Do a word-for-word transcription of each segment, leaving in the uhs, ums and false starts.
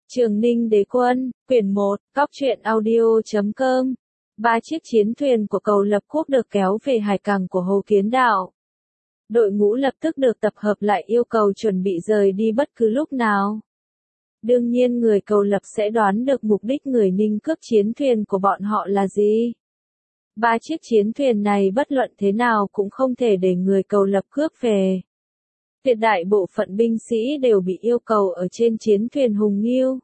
Trường Ninh Đế Quân, quyển một, cóc truyện audio chấm com. Ba chiếc chiến thuyền của cầu lập quốc được kéo về hải cảng của Hồ Kiến Đạo. Đội ngũ lập tức được tập hợp lại yêu cầu chuẩn bị rời đi bất cứ lúc nào. Đương nhiên người cầu lập sẽ đoán được mục đích người Ninh cướp chiến thuyền của bọn họ là gì. Ba chiếc chiến thuyền này bất luận thế nào cũng không thể để người cầu lập cướp về. Tuyệt đại bộ phận binh sĩ đều bị yêu cầu ở trên chiến thuyền Hùng Nghiêu.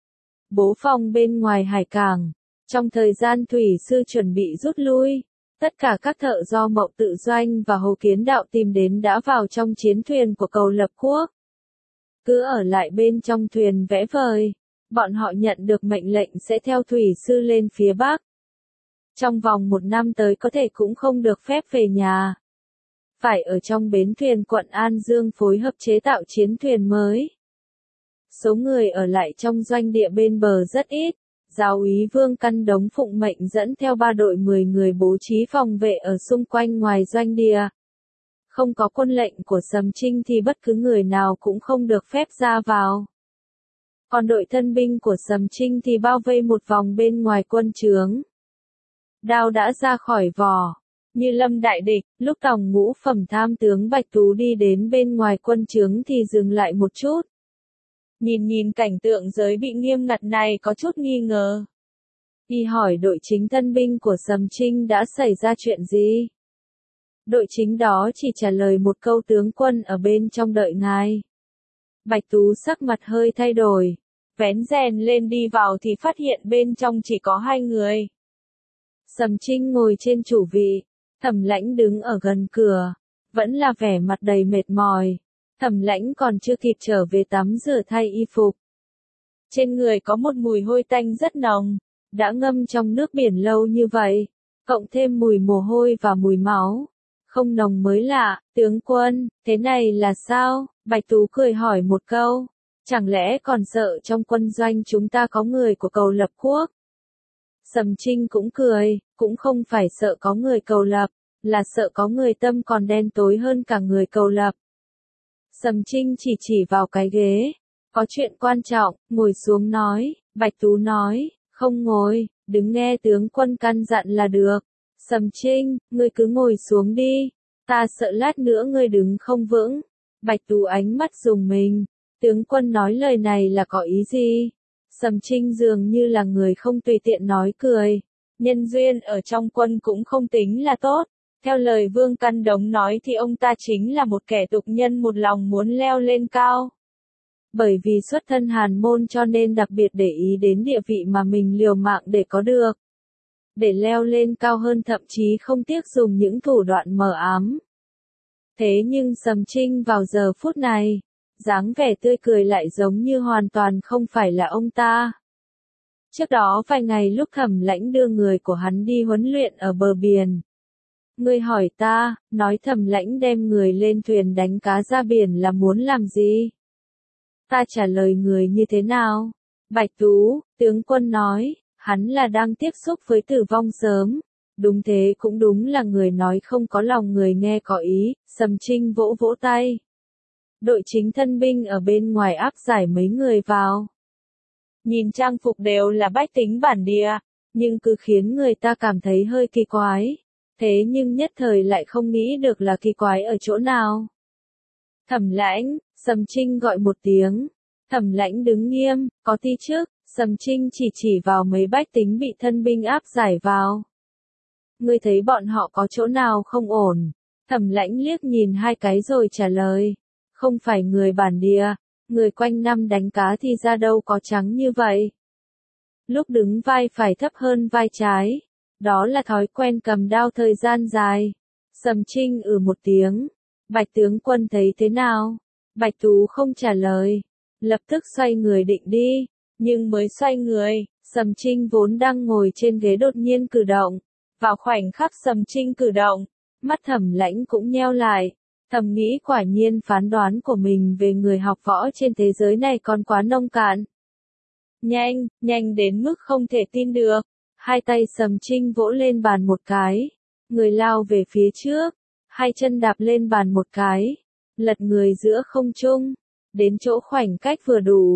Bố phòng bên ngoài hải cảng. Trong thời gian thủy sư chuẩn bị rút lui, tất cả các thợ do Mậu Tự Doanh và Hồ Kiến Đạo tìm đến đã vào trong chiến thuyền của cầu lập quốc. Cứ ở lại bên trong thuyền vẽ vời, bọn họ nhận được mệnh lệnh sẽ theo thủy sư lên phía Bắc. Trong vòng một năm tới có thể cũng không được phép về nhà. Phải ở trong bến thuyền quận An Dương phối hợp chế tạo chiến thuyền mới. Số người ở lại trong doanh địa bên bờ rất ít. Giáo úy Vương Căn Đống phụng mệnh dẫn theo ba đội mười người bố trí phòng vệ ở xung quanh ngoài doanh địa. Không có quân lệnh của Sầm Trinh thì bất cứ người nào cũng không được phép ra vào. Còn đội thân binh của Sầm Trinh thì bao vây một vòng bên ngoài quân trướng. Đao đã ra khỏi vỏ. Như lâm đại địch, lúc tòng ngũ phẩm tham tướng Bạch Tú đi đến bên ngoài quân trướng thì dừng lại một chút. Nhìn nhìn cảnh tượng giới bị nghiêm ngặt này có chút nghi ngờ. Y hỏi đội chính thân binh của Sầm Trinh đã xảy ra chuyện gì. Đội chính đó chỉ trả lời một câu tướng quân ở bên trong đợi ngài. Bạch Tú sắc mặt hơi thay đổi. Vén rèn lên đi vào thì phát hiện bên trong chỉ có hai người. Sầm Trinh ngồi trên chủ vị. Thẩm Lãnh đứng ở gần cửa. Vẫn là vẻ mặt đầy mệt mỏi. Thẩm Lãnh còn chưa kịp trở về tắm rửa thay y phục. Trên người có một mùi hôi tanh rất nồng, đã ngâm trong nước biển lâu như vậy, cộng thêm mùi mồ hôi và mùi máu. Không nồng mới lạ, tướng quân, thế này là sao? Bạch Tú cười hỏi một câu, chẳng lẽ còn sợ trong quân doanh chúng ta có người của cầu lập quốc? Sầm Trinh cũng cười, cũng không phải sợ có người cầu lập, là sợ có người tâm còn đen tối hơn cả người cầu lập. Sầm Trinh chỉ chỉ vào cái ghế. Có chuyện quan trọng, ngồi xuống nói. Bạch Tú nói, không ngồi, đứng nghe tướng quân căn dặn là được. Sầm Trinh, ngươi cứ ngồi xuống đi. Ta sợ lát nữa ngươi đứng không vững. Bạch Tú ánh mắt rùng mình. Tướng quân nói lời này là có ý gì? Sầm Trinh dường như là người không tùy tiện nói cười. Nhân duyên ở trong quân cũng không tính là tốt. Theo lời Vương Căn Đống nói thì ông ta chính là một kẻ tục nhân một lòng muốn leo lên cao. Bởi vì xuất thân hàn môn cho nên đặc biệt để ý đến địa vị mà mình liều mạng để có được. Để leo lên cao hơn thậm chí không tiếc dùng những thủ đoạn mờ ám. Thế nhưng Sầm Trinh vào giờ phút này, dáng vẻ tươi cười lại giống như hoàn toàn không phải là ông ta. Trước đó vài ngày lúc Thẩm Lãnh đưa người của hắn đi huấn luyện ở bờ biển. Ngươi hỏi ta, nói Thẩm Lãnh đem người lên thuyền đánh cá ra biển là muốn làm gì? Ta trả lời người như thế nào? Bạch Tú, tướng quân nói, hắn là đang tiếp xúc với tử vong sớm. Đúng thế cũng đúng là người nói không có lòng người nghe có ý. Sầm Trinh vỗ vỗ tay. Đội chính thân binh ở bên ngoài áp giải mấy người vào. Nhìn trang phục đều là bách tính bản địa, nhưng cứ khiến người ta cảm thấy hơi kỳ quái. Thế nhưng nhất thời lại không nghĩ được là kỳ quái ở chỗ nào. Thẩm Lãnh, Sầm Trinh gọi một tiếng. Thẩm Lãnh đứng nghiêm, có ti trước. Sầm Trinh chỉ chỉ vào mấy bách tính bị thân binh áp giải vào. Ngươi thấy bọn họ có chỗ nào không ổn? Thẩm Lãnh liếc nhìn hai cái rồi trả lời. Không phải người bản địa, người quanh năm đánh cá thì ra đâu có trắng như vậy. Lúc đứng vai phải thấp hơn vai trái. Đó là thói quen cầm đao thời gian dài. Sầm Trinh ừ một tiếng. Bạch tướng quân thấy thế nào? Bạch Tú không trả lời. Lập tức xoay người định đi. Nhưng mới xoay người, Sầm Trinh vốn đang ngồi trên ghế đột nhiên cử động. Vào khoảnh khắc Sầm Trinh cử động, mắt Thẩm Lãnh cũng nheo lại. Thầm nghĩ quả nhiên phán đoán của mình về người học võ trên thế giới này còn quá nông cạn. Nhanh, nhanh đến mức không thể tin được. Hai tay Sầm Trinh vỗ lên bàn một cái. Người lao về phía trước. Hai chân đạp lên bàn một cái. Lật người giữa không trung. Đến chỗ khoảnh cách vừa đủ.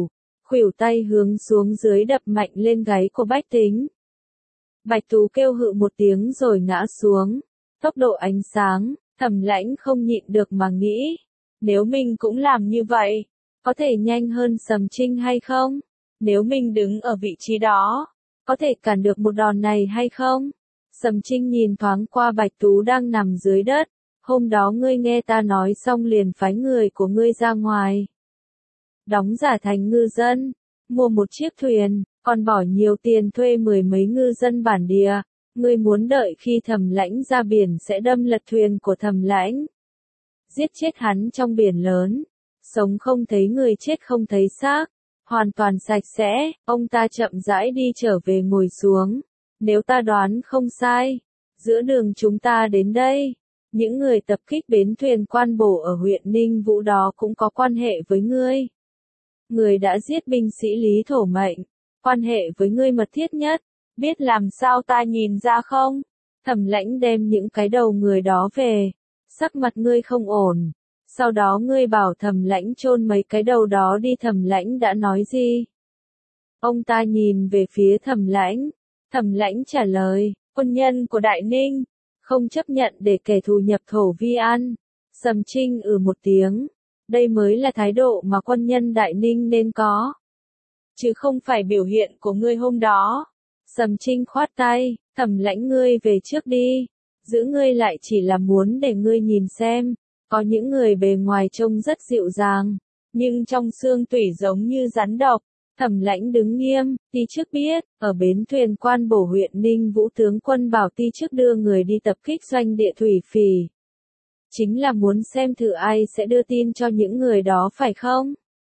khuỷu tay hướng xuống dưới đập mạnh lên gáy của Bách Tính. Bạch Tú kêu hự một tiếng rồi ngã xuống. Tốc độ ánh sáng, Thẩm Lãnh không nhịn được mà nghĩ, nếu mình cũng làm như vậy, có thể nhanh hơn Sầm Trinh hay không? Nếu mình đứng ở vị trí đó, có thể cản được một đòn này hay không? Sầm Trinh nhìn thoáng qua Bạch Tú đang nằm dưới đất, hôm đó ngươi nghe ta nói xong liền phái người của ngươi ra ngoài. Đóng giả thành ngư dân, mua một chiếc thuyền, còn bỏ nhiều tiền thuê mười mấy ngư dân bản địa. Ngươi muốn đợi khi Thẩm Lãnh ra biển sẽ đâm lật thuyền của Thẩm Lãnh. Giết chết hắn trong biển lớn. Sống không thấy người chết không thấy xác. Hoàn toàn sạch sẽ, ông ta chậm rãi đi trở về ngồi xuống. Nếu ta đoán không sai, giữa đường chúng ta đến đây, những người tập kích bến thuyền Quan Bổ ở huyện Ninh Vũ đó cũng có quan hệ với ngươi. Người đã giết binh sĩ Lý Thổ Mệnh, quan hệ với ngươi mật thiết nhất. Biết làm sao ta nhìn ra không? Thẩm Lãnh đem những cái đầu người đó về. Sắc mặt ngươi không ổn. Sau đó ngươi bảo Thẩm Lãnh chôn mấy cái đầu đó đi. Thẩm Lãnh đã nói gì? Ông ta nhìn về phía Thẩm Lãnh. Thẩm Lãnh trả lời, quân nhân của Đại Ninh, không chấp nhận để kẻ thù nhập thổ vi ăn. Sầm Trinh ừ một tiếng. Đây mới là thái độ mà quân nhân Đại Ninh nên có. Chứ không phải biểu hiện của ngươi hôm đó. Sầm Trinh khoát tay, Thẩm Lãnh ngươi về trước đi, giữ ngươi lại chỉ là muốn để ngươi nhìn xem, có những người bề ngoài trông rất dịu dàng, nhưng trong xương tủy giống như rắn độc. Thẩm Lãnh đứng nghiêm, Ti Chức biết, ở bến thuyền Quan Bổ huyện Ninh Vũ tướng quân bảo Ti Chức đưa người đi tập kích doanh địa thủy phỉ. Chính là muốn xem thử ai sẽ đưa tin cho những người đó phải không?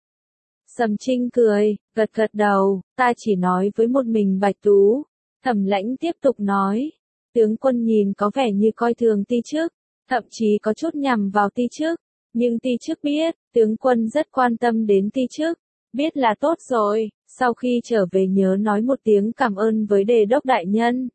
Sầm Trinh cười, gật gật đầu, ta chỉ nói với một mình Bạch Tú. Thẩm Lãnh tiếp tục nói, tướng quân nhìn có vẻ như coi thường Ti Chức, thậm chí có chút nhằm vào Ti Chức, nhưng Ti Chức biết, tướng quân rất quan tâm đến Ti Chức, biết là tốt rồi, sau khi trở về nhớ nói một tiếng cảm ơn với Đề đốc đại nhân.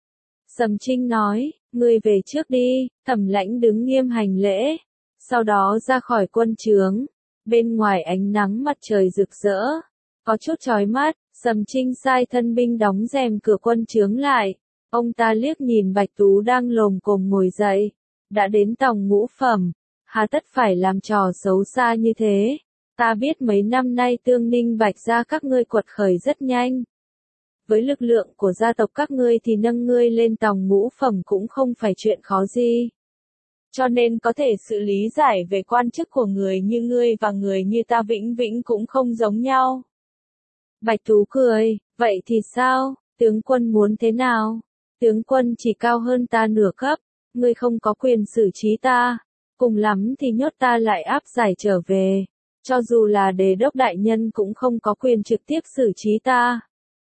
Sầm Trinh nói, ngươi về trước đi. Thẩm Lãnh đứng nghiêm hành lễ, sau đó ra khỏi quân trướng. Bên ngoài ánh nắng mặt trời rực rỡ, có chút chói mắt. Sầm Trinh sai thân binh đóng rèm cửa quân trướng lại. Ông ta liếc nhìn Bạch Tú đang lồm cồm ngồi dậy, đã đến tòng ngũ phẩm, hà tất phải làm trò xấu xa như thế. Ta biết mấy năm nay Tương Ninh Bạch gia các ngươi quật khởi rất nhanh. Với lực lượng của gia tộc các ngươi thì nâng ngươi lên tòng ngũ phẩm cũng không phải chuyện khó gì. Cho nên có thể sự lý giải về quan chức của người như ngươi và người như ta vĩnh vĩnh cũng không giống nhau. Bạch Tú cười, vậy thì sao, tướng quân muốn thế nào? Tướng quân chỉ cao hơn ta nửa cấp, ngươi không có quyền xử trí ta, cùng lắm thì nhốt ta lại áp giải trở về, cho dù là Đề đốc đại nhân cũng không có quyền trực tiếp xử trí ta.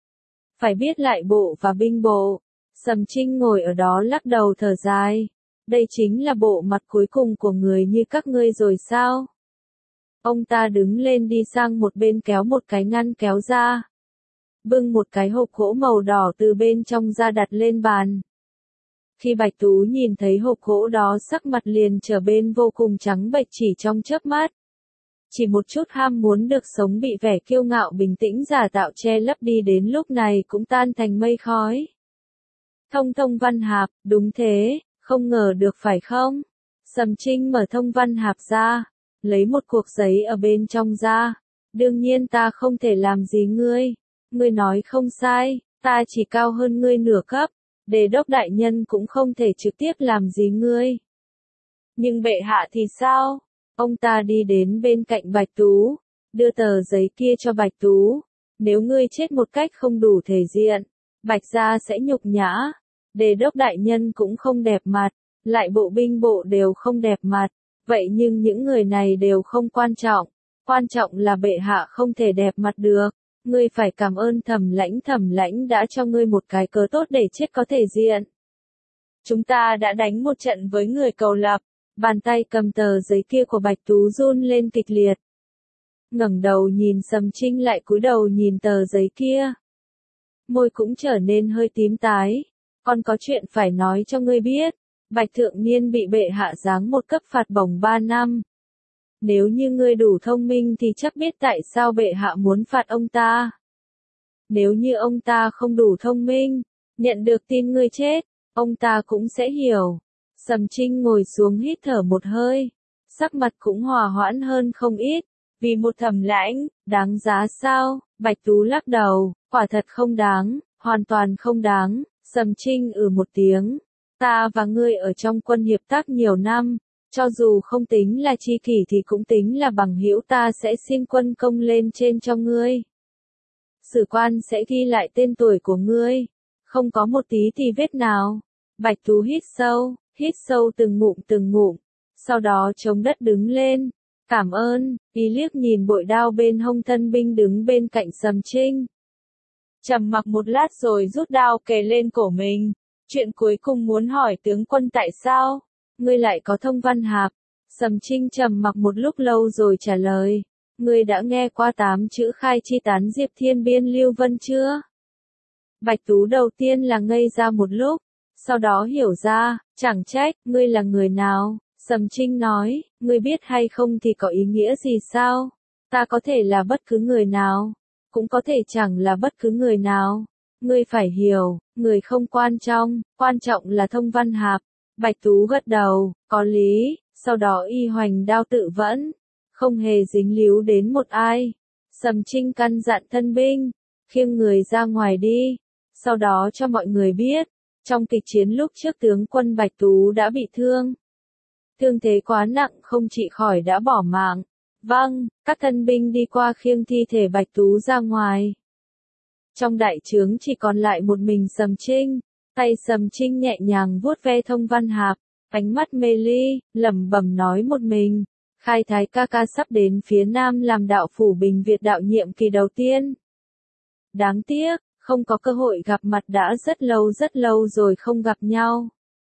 Phải biết lại bộ và binh bộ. Sầm Trinh ngồi ở đó lắc đầu thở dài. Đây chính là bộ mặt cuối cùng của người như các ngươi rồi sao? Ông ta đứng lên đi sang một bên kéo một cái ngăn kéo ra. Bưng một cái hộp gỗ màu đỏ từ bên trong ra đặt lên bàn. Khi Bạch Tú nhìn thấy hộp gỗ đó sắc mặt liền trở bên vô cùng trắng bệch chỉ trong chớp mắt. Chỉ một chút ham muốn được sống bị vẻ kiêu ngạo bình tĩnh giả tạo che lấp đi đến lúc này cũng tan thành mây khói. Thông thông văn hạp, đúng thế, không ngờ được phải không? Sầm Trinh mở thông văn hạp ra, lấy một cuộc giấy ở bên trong ra. Đương nhiên ta không thể làm gì ngươi. Ngươi nói không sai, ta chỉ cao hơn ngươi nửa cấp. Đề đốc đại nhân cũng không thể trực tiếp làm gì ngươi. Nhưng bệ hạ thì sao? Ông ta đi đến bên cạnh Bạch Tú, đưa tờ giấy kia cho Bạch Tú. Nếu ngươi chết một cách không đủ thể diện, Bạch gia sẽ nhục nhã. Đề đốc đại nhân cũng không đẹp mặt, lại bộ binh bộ đều không đẹp mặt. Vậy nhưng những người này đều không quan trọng. Quan trọng là bệ hạ không thể đẹp mặt được. Ngươi phải cảm ơn Thẩm Lãnh. Thẩm Lãnh đã cho ngươi một cái cớ tốt để chết có thể diện. Chúng ta đã đánh một trận với người Cầu Lập. Bàn tay cầm tờ giấy kia của Bạch Tú run lên kịch liệt. Ngẩng đầu nhìn Sầm Trinh lại cúi đầu nhìn tờ giấy kia. Môi cũng trở nên hơi tím tái. Còn có chuyện phải nói cho ngươi biết. Bạch Thượng Niên bị bệ hạ giáng một cấp phạt bổng ba năm. Nếu như ngươi đủ thông minh thì chắc biết tại sao bệ hạ muốn phạt ông ta. Nếu như ông ta không đủ thông minh, nhận được tin ngươi chết, ông ta cũng sẽ hiểu. Sầm Trinh ngồi xuống hít thở một hơi, sắc mặt cũng hòa hoãn hơn không ít. Vì một Thẩm Lãnh, đáng giá sao? Bạch Tú lắc đầu, quả thật không đáng, hoàn toàn không đáng. Sầm Trinh ừ một tiếng, ta và ngươi ở trong quân hiệp tác nhiều năm, cho dù không tính là tri kỷ thì cũng tính là bằng hữu, ta sẽ xin quân công lên trên cho ngươi. Sử quan sẽ ghi lại tên tuổi của ngươi, không có một tí tì vết nào. Bạch Tú hít sâu, hít sâu từng ngụm từng ngụm, sau đó chống đất đứng lên. Cảm ơn, y liếc nhìn bội đao bên hông thân binh đứng bên cạnh Sầm Trinh. Trầm mặc một lát rồi rút đao kề lên cổ mình. Chuyện cuối cùng muốn hỏi tướng quân tại sao? Ngươi lại có thông văn hạp. Sầm Trinh trầm mặc một lúc lâu rồi trả lời. Ngươi đã nghe qua tám chữ khai chi tán diệp thiên biên lưu vân chưa? Bạch Tú đầu tiên là ngây ra một lúc, sau đó hiểu ra, chẳng trách, ngươi là người nào? Sầm Trinh nói, ngươi biết hay không thì có ý nghĩa gì sao? Ta có thể là bất cứ người nào, cũng có thể chẳng là bất cứ người nào. Ngươi phải hiểu, người không quan trọng, quan trọng là thông văn hạp. Bạch Tú gật đầu, có lý, sau đó y hoành đao tự vẫn, không hề dính líu đến một ai. Sầm Trinh căn dặn thân binh, khiêng người ra ngoài đi, sau đó cho mọi người biết, trong kịch chiến lúc trước tướng quân Bạch Tú đã bị thương. Thương thế quá nặng không trị khỏi đã bỏ mạng. Vâng, các thân binh đi qua khiêng thi thể Bạch Tú ra ngoài. Trong đại trướng chỉ còn lại một mình Sầm Trinh, tay Sầm Trinh nhẹ nhàng vuốt ve thông văn hạp, ánh mắt mê ly, lẩm bẩm nói một mình, Khai Thái ca ca sắp đến phía Nam làm đạo phủ Bình Việt đạo nhiệm kỳ đầu tiên. Đáng tiếc, không có cơ hội gặp mặt, đã rất lâu rất lâu rồi không gặp nhau.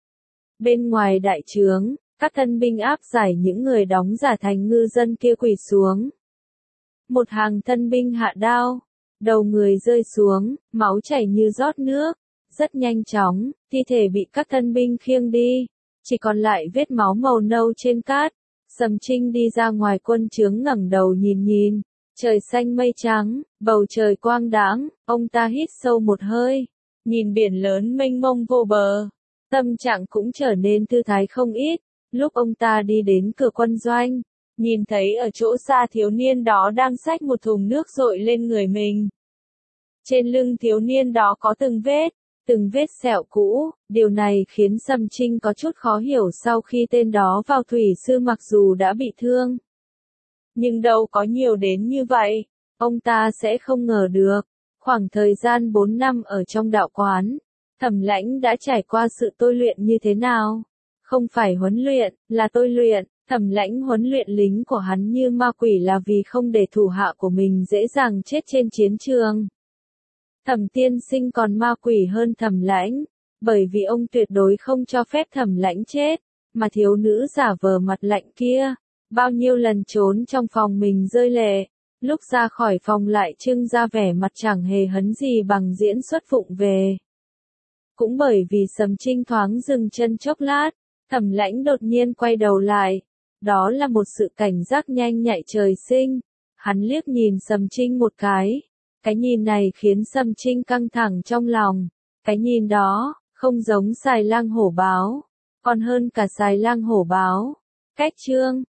Bên ngoài đại trướng, các thân binh áp giải những người đóng giả thành ngư dân kia quỳ xuống. Một hàng thân binh hạ đao, đầu người rơi xuống, máu chảy như rót nước. Rất nhanh chóng, thi thể bị các thân binh khiêng đi, chỉ còn lại vết máu màu nâu trên cát. Sầm Trinh đi ra ngoài quân trướng ngẩng đầu nhìn nhìn, trời xanh mây trắng, bầu trời quang đãng, ông ta hít sâu một hơi, nhìn biển lớn mênh mông vô bờ, tâm trạng cũng trở nên thư thái không ít. Lúc ông ta đi đến cửa quân doanh, nhìn thấy ở chỗ xa thiếu niên đó đang xách một thùng nước dội lên người mình. Trên lưng thiếu niên đó có từng vết, từng vết sẹo cũ, điều này khiến Sầm Trinh có chút khó hiểu sau khi tên đó vào thủy sư mặc dù đã bị thương. Nhưng đâu có nhiều đến như vậy, ông ta sẽ không ngờ được, khoảng thời gian bốn năm ở trong đạo quán, Thẩm Lãnh đã trải qua sự tôi luyện như thế nào. Không phải huấn luyện, là tôi luyện. Thẩm Lãnh huấn luyện lính của hắn như ma quỷ là vì không để thủ hạ của mình dễ dàng chết trên chiến trường. Thẩm Tiên Sinh còn ma quỷ hơn Thẩm Lãnh, bởi vì ông tuyệt đối không cho phép Thẩm Lãnh chết, mà thiếu nữ giả vờ mặt lạnh kia, bao nhiêu lần trốn trong phòng mình rơi lệ, lúc ra khỏi phòng lại trưng ra vẻ mặt chẳng hề hấn gì bằng diễn xuất phụng về. Cũng bởi vì Sầm Trinh thoáng dừng chân chốc lát, Thẩm Lãnh đột nhiên quay đầu lại, đó là một sự cảnh giác nhanh nhạy trời sinh. Hắn liếc nhìn Sầm Trinh một cái, cái nhìn này khiến Sầm Trinh căng thẳng trong lòng, cái nhìn đó, không giống Xài Lang Hổ Báo, còn hơn cả Xài Lang Hổ Báo. Cách chương